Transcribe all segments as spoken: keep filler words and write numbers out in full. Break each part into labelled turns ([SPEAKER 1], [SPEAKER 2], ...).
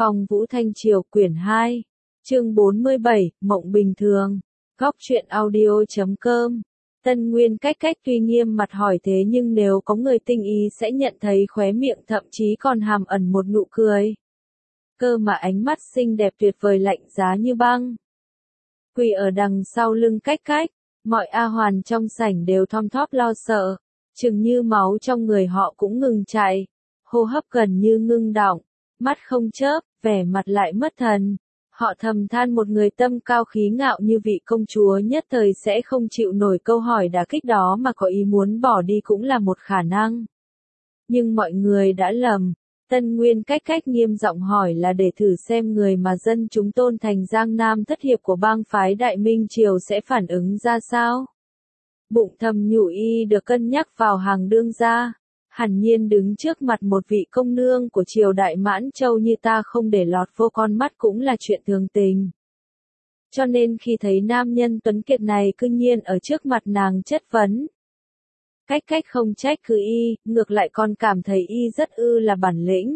[SPEAKER 1] Phong Vũ Thanh Triều quyển hai, chương bốn mươi bảy, Mộng Bình Thường, Góc truyện audio chấm com. Tân Nguyên cách cách tuy nghiêm mặt hỏi thế nhưng nếu có người tinh ý sẽ nhận thấy khóe miệng thậm chí còn hàm ẩn một nụ cười. Cơ mà ánh mắt xinh đẹp tuyệt vời lạnh giá như băng. Quỳ ở đằng sau lưng cách cách, mọi A Hoàn trong sảnh đều thom thóp lo sợ, chừng như máu trong người họ cũng ngừng chạy, hô hấp gần như ngưng đọng, mắt không chớp, vẻ mặt lại mất thần. Họ thầm than một người tâm cao khí ngạo như vị công chúa nhất thời sẽ không chịu nổi câu hỏi đả kích đó mà có ý muốn bỏ đi cũng là một khả năng. Nhưng mọi người đã lầm. Tân Nguyên cách cách nghiêm giọng hỏi là để thử xem người mà dân chúng tôn thành Giang Nam thất hiệp của bang phái Đại Minh Triều sẽ phản ứng ra sao. Bụng thầm nhủ y được cân nhắc vào hàng đương gia. Hẳn nhiên đứng trước mặt một vị công nương của triều đại Mãn Châu như ta không để lọt vô con mắt cũng là chuyện thường tình. Cho nên khi thấy nam nhân tuấn kiệt này cư nhiên ở trước mặt nàng chất vấn. Cách cách không trách cứ y, ngược lại còn cảm thấy y rất ư là bản lĩnh.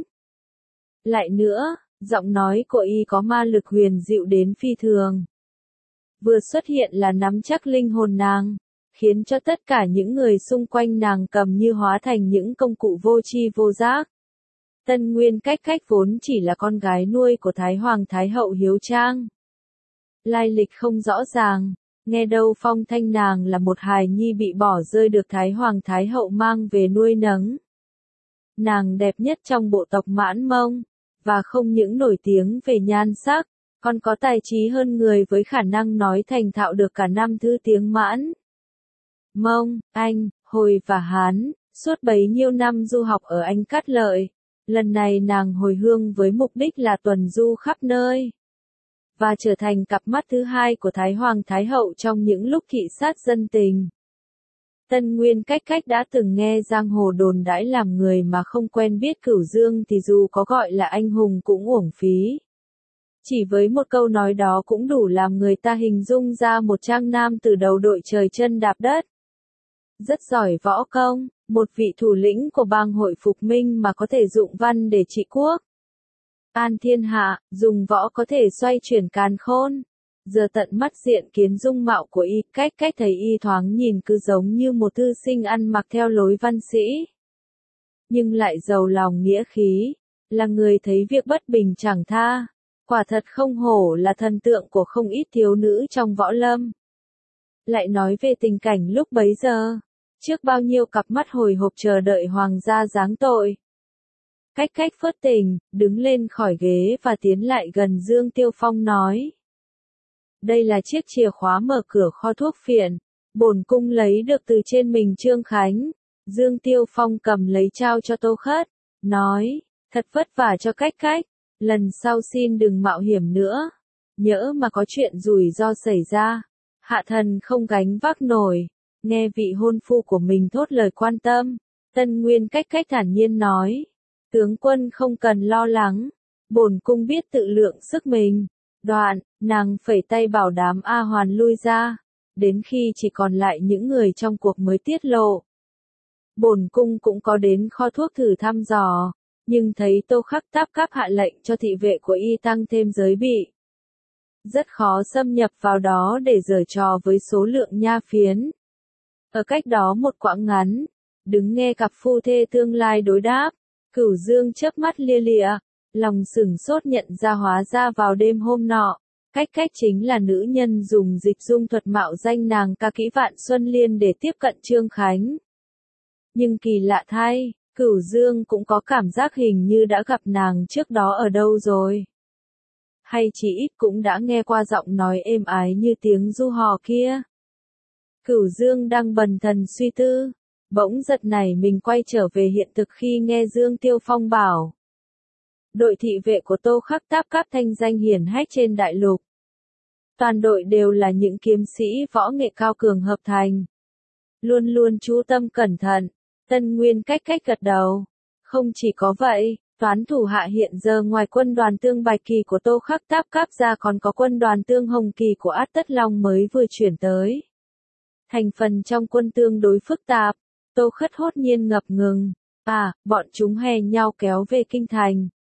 [SPEAKER 1] Lại nữa, giọng nói của y có ma lực huyền dịu đến phi thường. Vừa xuất hiện là nắm chắc linh hồn nàng, khiến cho tất cả những người xung quanh nàng cầm như hóa thành những công cụ vô tri vô giác. Tân Nguyên cách cách vốn chỉ là con gái nuôi của Thái Hoàng Thái Hậu Hiếu Trang. Lai lịch không rõ ràng, nghe đâu phong thanh nàng là một hài nhi bị bỏ rơi được Thái Hoàng Thái Hậu mang về nuôi nấng. Nàng đẹp nhất trong bộ tộc Mãn Mông, và không những nổi tiếng về nhan sắc, còn có tài trí hơn người với khả năng nói thành thạo được cả năm thứ tiếng Mãn, Mông, Anh, Hồi và Hán, suốt bấy nhiêu năm du học ở Anh Cát Lợi. Lần này nàng hồi hương với mục đích là tuần du khắp nơi, và trở thành cặp mắt thứ hai của Thái Hoàng Thái Hậu trong những lúc thị sát dân tình. Tân Nguyên cách cách đã từng nghe giang hồ đồn đãi làm người mà không quen biết Cửu Dương thì dù có gọi là anh hùng cũng uổng phí. Chỉ với một câu nói đó cũng đủ làm người ta hình dung ra một trang nam từ đầu đội trời chân đạp đất. Rất giỏi võ công, một vị thủ lĩnh của bang hội Phục Minh mà có thể dụng văn để trị quốc. An thiên hạ, dùng võ có thể xoay chuyển càn khôn. Giờ tận mắt diện kiến dung mạo của y, cách cách thấy y thoáng nhìn cứ giống như một thư sinh ăn mặc theo lối văn sĩ. Nhưng lại giàu lòng nghĩa khí, là người thấy việc bất bình chẳng tha. Quả thật không hổ là thần tượng của không ít thiếu nữ trong võ lâm. Lại nói về tình cảnh lúc bấy giờ, trước bao nhiêu cặp mắt hồi hộp chờ đợi hoàng gia giáng tội. Cách cách phớt tình, đứng lên khỏi ghế và tiến lại gần Dương Tiêu Phong nói. Đây là chiếc chìa khóa mở cửa kho thuốc phiện, bổn cung lấy được từ trên mình Trương Khánh. Dương Tiêu Phong cầm lấy trao cho Tô Khất, nói, thật vất vả cho cách cách, lần sau xin đừng mạo hiểm nữa. Nhỡ mà có chuyện rủi ro xảy ra, hạ thần không gánh vác nổi. Nghe vị hôn phu của mình thốt lời quan tâm, Tân Nguyên cách cách thản nhiên nói. Tướng quân không cần lo lắng, bổn cung biết tự lượng sức mình. Đoạn, nàng phẩy tay bảo đám A Hoàn lui ra, đến khi chỉ còn lại những người trong cuộc mới tiết lộ. Bổn cung cũng có đến kho thuốc thử thăm dò, nhưng thấy Tô Khắc Táp Cáp hạ lệnh cho thị vệ của y tăng thêm giới bị. Rất khó xâm nhập vào đó để giở trò với số lượng nha phiến. Ở cách đó một quãng ngắn, đứng nghe cặp phu thê tương lai đối đáp, Cửu Dương chớp mắt lia lịa, lòng sửng sốt nhận ra hóa ra vào đêm hôm nọ, cách cách chính là nữ nhân dùng dịch dung thuật mạo danh nàng ca kỹ Vạn Xuân Liên để tiếp cận Trương Khánh. Nhưng kỳ lạ thay, Cửu Dương cũng có cảm giác hình như đã gặp nàng trước đó ở đâu rồi. Hay chỉ ít cũng đã nghe qua giọng nói êm ái như tiếng du hò kia. Cửu Dương đang bần thần suy tư, bỗng giật nảy mình quay trở về hiện thực khi nghe Dương Tiêu Phong bảo. Đội thị vệ của Tô Khắc Táp Cáp thanh danh hiển hách trên đại lục. Toàn đội đều là những kiếm sĩ võ nghệ cao cường hợp thành. Luôn luôn chú tâm cẩn thận, Tân Nguyên cách cách gật đầu. Không chỉ có vậy, toán thủ hạ hiện giờ ngoài quân đoàn Tương Bạch Kỳ của Tô Khắc Táp Cáp ra còn có quân đoàn Tương Hồng Kỳ của Át Tất Long mới vừa chuyển tới. Thành phần trong quân tương đối phức tạp, Tô Khất hốt nhiên ngập ngừng. À, bọn chúng hè nhau kéo về kinh thành.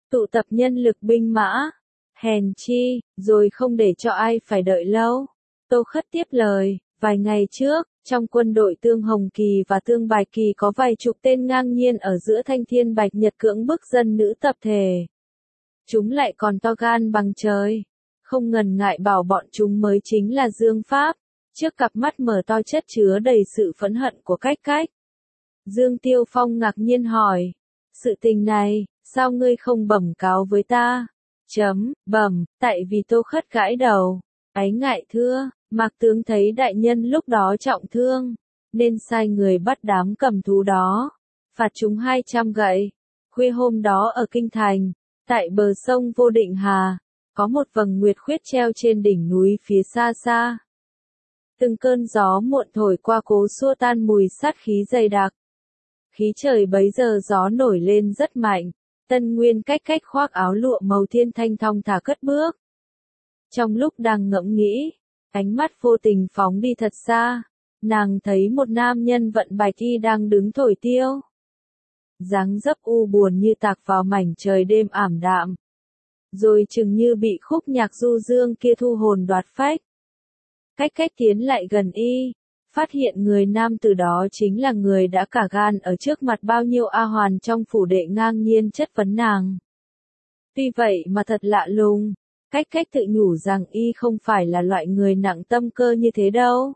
[SPEAKER 1] tụ tập nhân lực binh mã. Hèn chi, rồi không để cho ai phải đợi lâu. Tô Khất tiếp lời, vài ngày trước, trong quân đội Tương Hồng Kỳ và Tương Bạch Kỳ có vài chục tên ngang nhiên ở giữa Thanh Thiên Bạch Nhật cưỡng bức dân nữ tập thể. Chúng lại còn to gan bằng trời. Không ngần ngại bảo bọn chúng mới chính là Dương Pháp. Trước cặp mắt mở to chất chứa đầy sự phẫn hận của Cách Cách. Dương Tiêu Phong ngạc nhiên hỏi. Sự tình này, sao ngươi không bẩm cáo với ta? Chấm, bẩm, tại vì Tô Khất gãi đầu. Ái ngại thưa, Mạc tướng thấy đại nhân lúc đó trọng thương, nên sai người bắt đám cầm thú đó, phạt chúng hai trăm gậy. Khuya hôm đó ở Kinh Thành, tại bờ sông Vô Định Hà, có một vầng nguyệt khuyết treo trên đỉnh núi phía xa xa. Từng cơn gió muộn thổi qua cố xua tan mùi sát khí dày đặc. Khí trời bấy giờ gió nổi lên rất mạnh. Tân Nguyên Cách Cách khoác áo lụa màu thiên thanh thong thả cất bước. Trong lúc đang ngẫm nghĩ, ánh mắt vô tình phóng đi thật xa, nàng thấy một nam nhân vận bạch y đang đứng thổi tiêu. Dáng dấp u buồn như tạc vào mảnh trời đêm ảm đạm. Rồi chừng như bị khúc nhạc du dương kia thu hồn đoạt phách. Cách Cách tiến lại gần y, phát hiện người nam tử đó chính là người đã cả gan ở trước mặt bao nhiêu A Hoàn trong phủ đệ ngang nhiên chất vấn nàng. Tuy vậy mà thật lạ lùng, Cách Cách tự nhủ rằng y không phải là loại người nặng tâm cơ như thế đâu.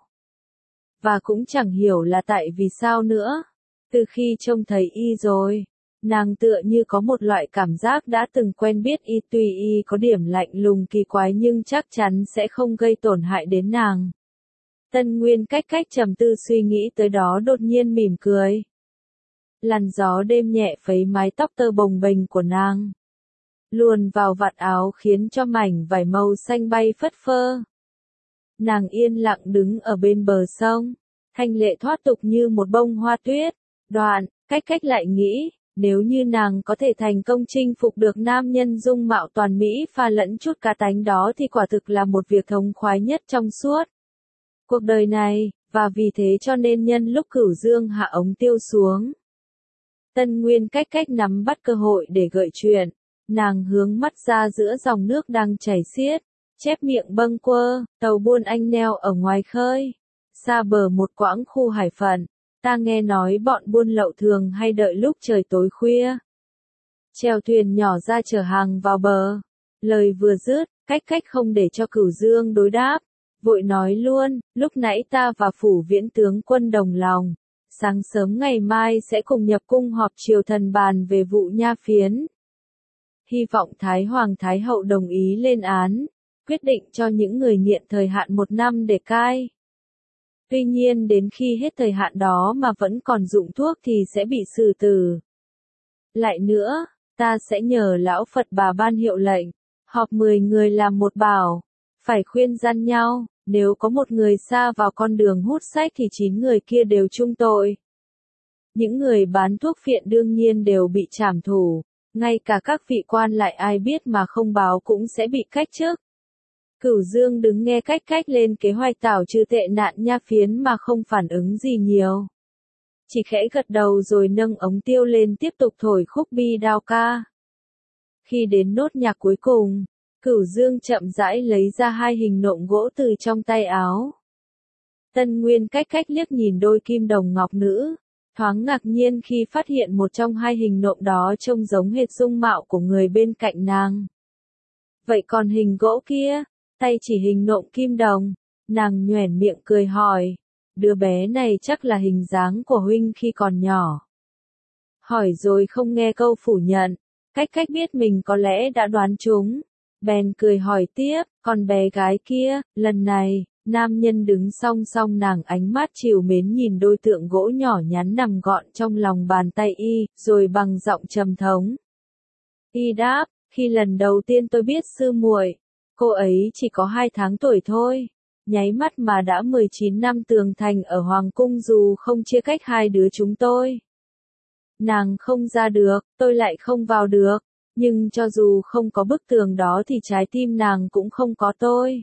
[SPEAKER 1] Và cũng chẳng hiểu là tại vì sao nữa. Từ khi trông thấy y rồi, nàng tựa như có một loại cảm giác đã từng quen biết y, tuy y có điểm lạnh lùng kỳ quái nhưng chắc chắn sẽ không gây tổn hại đến nàng. Tân Nguyên Cách Cách trầm tư suy nghĩ tới đó đột nhiên mỉm cười. Làn gió đêm nhẹ phấy mái tóc tơ bồng bềnh của nàng, luồn vào vạt áo khiến cho mảnh vải màu xanh bay phất phơ. Nàng yên lặng đứng ở bên bờ sông, thanh lệ thoát tục như một bông hoa tuyết. Đoạn, Cách Cách lại nghĩ, nếu như nàng có thể thành công chinh phục được nam nhân dung mạo toàn mỹ pha lẫn chút cá tánh đó thì quả thực là một việc thống khoái nhất trong suốt cuộc đời này, và vì thế cho nên nhân lúc Cửu Dương hạ ống tiêu xuống, Tân Nguyên Cách Cách nắm bắt cơ hội để gợi chuyện. Nàng hướng mắt ra giữa dòng nước đang chảy xiết, chép miệng bâng quơ, tàu buôn anh neo ở ngoài khơi, xa bờ một quãng khu hải phận. Ta nghe nói bọn buôn lậu thường hay đợi lúc trời tối khuya, chèo thuyền nhỏ ra chở hàng vào bờ. Lời vừa dứt, Cách Cách không để cho Cửu Dương đối đáp, vội nói luôn, lúc nãy ta và phủ viễn tướng quân đồng lòng, sáng sớm ngày mai sẽ cùng nhập cung họp triều thần bàn về vụ nha phiến. Hy vọng Thái Hoàng Thái Hậu đồng ý lên án, quyết định cho những người nghiện thời hạn một năm để cai. Tuy nhiên đến khi hết thời hạn đó mà vẫn còn dụng thuốc thì sẽ bị xử tử. Lại nữa, ta sẽ nhờ lão Phật bà ban hiệu lệnh, họp mười người làm một bảo, phải khuyên gian nhau, nếu có một người sa vào con đường hút sách thì chín người kia đều chung tội. Những người bán thuốc phiện đương nhiên đều bị trảm thủ, ngay cả các vị quan lại ai biết mà không báo cũng sẽ bị cách chức. Cửu Dương đứng nghe Cách Cách lên kế hoạch tảo trừ tệ nạn nha phiến mà không phản ứng gì nhiều. Chỉ khẽ gật đầu rồi nâng ống tiêu lên tiếp tục thổi khúc bi đao ca. Khi đến nốt nhạc cuối cùng, Cửu Dương chậm rãi lấy ra hai hình nộm gỗ từ trong tay áo. Tân Nguyên Cách Cách liếc nhìn đôi kim đồng ngọc nữ, thoáng ngạc nhiên khi phát hiện một trong hai hình nộm đó trông giống hệt dung mạo của người bên cạnh nàng. Vậy còn hình gỗ kia? Tay chỉ hình nộm kim đồng, nàng nhoẻn miệng cười hỏi, đứa bé này chắc là hình dáng của huynh khi còn nhỏ. Hỏi rồi không nghe câu phủ nhận, Cách Cách biết mình có lẽ đã đoán trúng, bèn cười hỏi tiếp, còn bé gái kia, lần này, nam nhân đứng song song nàng ánh mắt trìu mến nhìn đôi tượng gỗ nhỏ nhắn nằm gọn trong lòng bàn tay y, rồi bằng giọng trầm thống. Y đáp, khi lần đầu tiên tôi biết sư muội, cô ấy chỉ có hai tháng tuổi thôi, nháy mắt mà đã mười chín năm tường thành ở Hoàng cung dù không chia cách hai đứa chúng tôi. Nàng không ra được, tôi lại không vào được, nhưng cho dù không có bức tường đó thì trái tim nàng cũng không có tôi.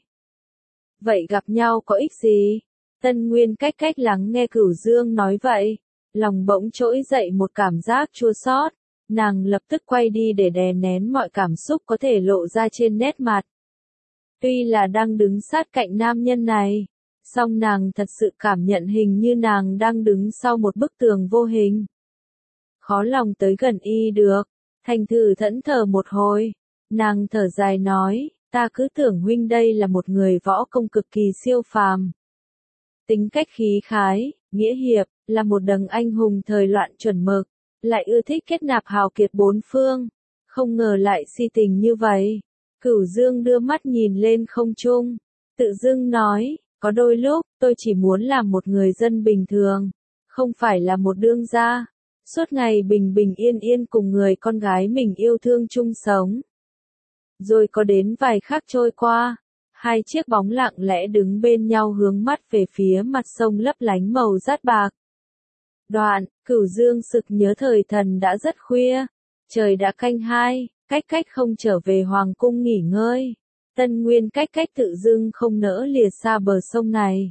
[SPEAKER 1] Vậy gặp nhau có ích gì? Tân Nguyên Cách Cách lắng nghe Cửu Dương nói vậy, lòng bỗng trỗi dậy một cảm giác chua xót. nàng lập tức quay đi để đè nén mọi cảm xúc có thể lộ ra trên nét mặt. Tuy là đang đứng sát cạnh nam nhân này, song nàng thật sự cảm nhận hình như nàng đang đứng sau một bức tường vô hình. Khó lòng tới gần y được, thành thử thẫn thờ một hồi, nàng thở dài nói, ta cứ tưởng huynh đây là một người võ công cực kỳ siêu phàm. Tính cách khí khái, nghĩa hiệp, là một đấng anh hùng thời loạn chuẩn mực, lại ưa thích kết nạp hào kiệt bốn phương, không ngờ lại si tình như vậy. Cửu Dương đưa mắt nhìn lên không trung, tự dưng nói, có đôi lúc, tôi chỉ muốn làm một người dân bình thường, không phải là một đương gia, suốt ngày bình bình yên yên cùng người con gái mình yêu thương chung sống. Rồi có đến vài khắc trôi qua, hai chiếc bóng lặng lẽ đứng bên nhau hướng mắt về phía mặt sông lấp lánh màu dát bạc. Đoạn, Cửu Dương sực nhớ thời thần đã rất khuya, trời đã canh hai, Cách Cách không trở về hoàng cung nghỉ ngơi. Tân Nguyên Cách Cách tự dưng không nỡ lìa xa bờ sông này.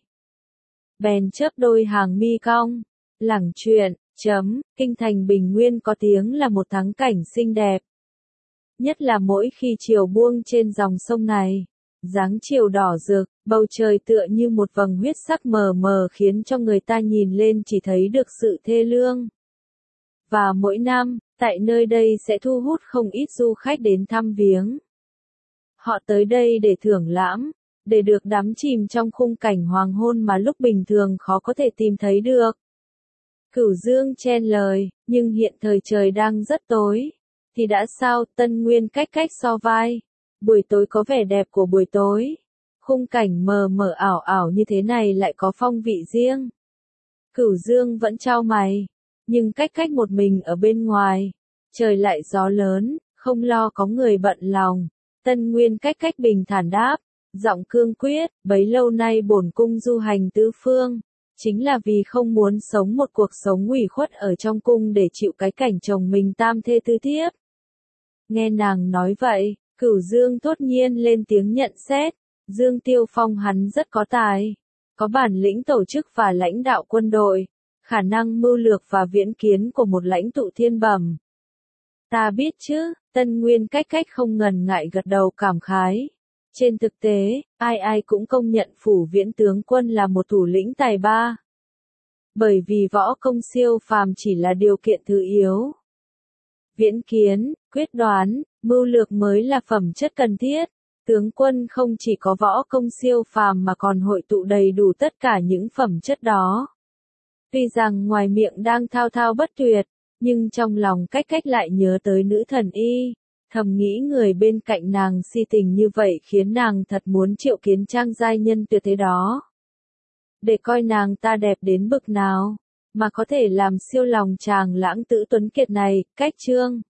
[SPEAKER 1] Bèn chớp đôi hàng mi cong, lẳng chuyện, chấm, kinh thành Bình Nguyên có tiếng là một thắng cảnh xinh đẹp. Nhất là mỗi khi chiều buông trên dòng sông này, dáng chiều đỏ rực, bầu trời tựa như một vầng huyết sắc mờ mờ khiến cho người ta nhìn lên chỉ thấy được sự thê lương. Và mỗi năm, tại nơi đây sẽ thu hút không ít du khách đến thăm viếng. Họ tới đây để thưởng lãm, để được đắm chìm trong khung cảnh hoàng hôn mà lúc bình thường khó có thể tìm thấy được. Cửu Dương chen lời, nhưng hiện thời trời đang rất tối. Thì đã sao, Tân Nguyên Cách Cách so vai. Buổi tối có vẻ đẹp của buổi tối. Khung cảnh mờ mờ ảo ảo như thế này lại có phong vị riêng. Cửu Dương vẫn chau mày, nhưng Cách Cách một mình ở bên ngoài. Trời lại gió lớn, không lo có người bận lòng. Tân Nguyên Cách Cách bình thản đáp, giọng cương quyết, bấy lâu nay bổn cung du hành tứ phương, chính là vì không muốn sống một cuộc sống ủy khuất ở trong cung để chịu cái cảnh chồng mình tam thê tứ thiếp. Nghe nàng nói vậy, Cửu Dương thốt nhiên lên tiếng nhận xét, Dương Tiêu Phong hắn rất có tài, có bản lĩnh tổ chức và lãnh đạo quân đội, khả năng mưu lược và viễn kiến của một lãnh tụ thiên bẩm. Ta biết chứ, Tân Nguyên Cách Cách không ngần ngại gật đầu cảm khái. Trên thực tế, ai ai cũng công nhận Phủ Viễn tướng quân là một thủ lĩnh tài ba. Bởi vì võ công siêu phàm chỉ là điều kiện thứ yếu. Viễn kiến, quyết đoán, mưu lược mới là phẩm chất cần thiết. Tướng quân không chỉ có võ công siêu phàm mà còn hội tụ đầy đủ tất cả những phẩm chất đó. Tuy rằng ngoài miệng đang thao thao bất tuyệt, nhưng trong lòng Cách Cách lại nhớ tới nữ thần y, thầm nghĩ người bên cạnh nàng si tình như vậy khiến nàng thật muốn triệu kiến trang giai nhân tuyệt thế đó. Để coi nàng ta đẹp đến bực nào, mà có thể làm siêu lòng chàng lãng tử tuấn kiệt này. Cách chương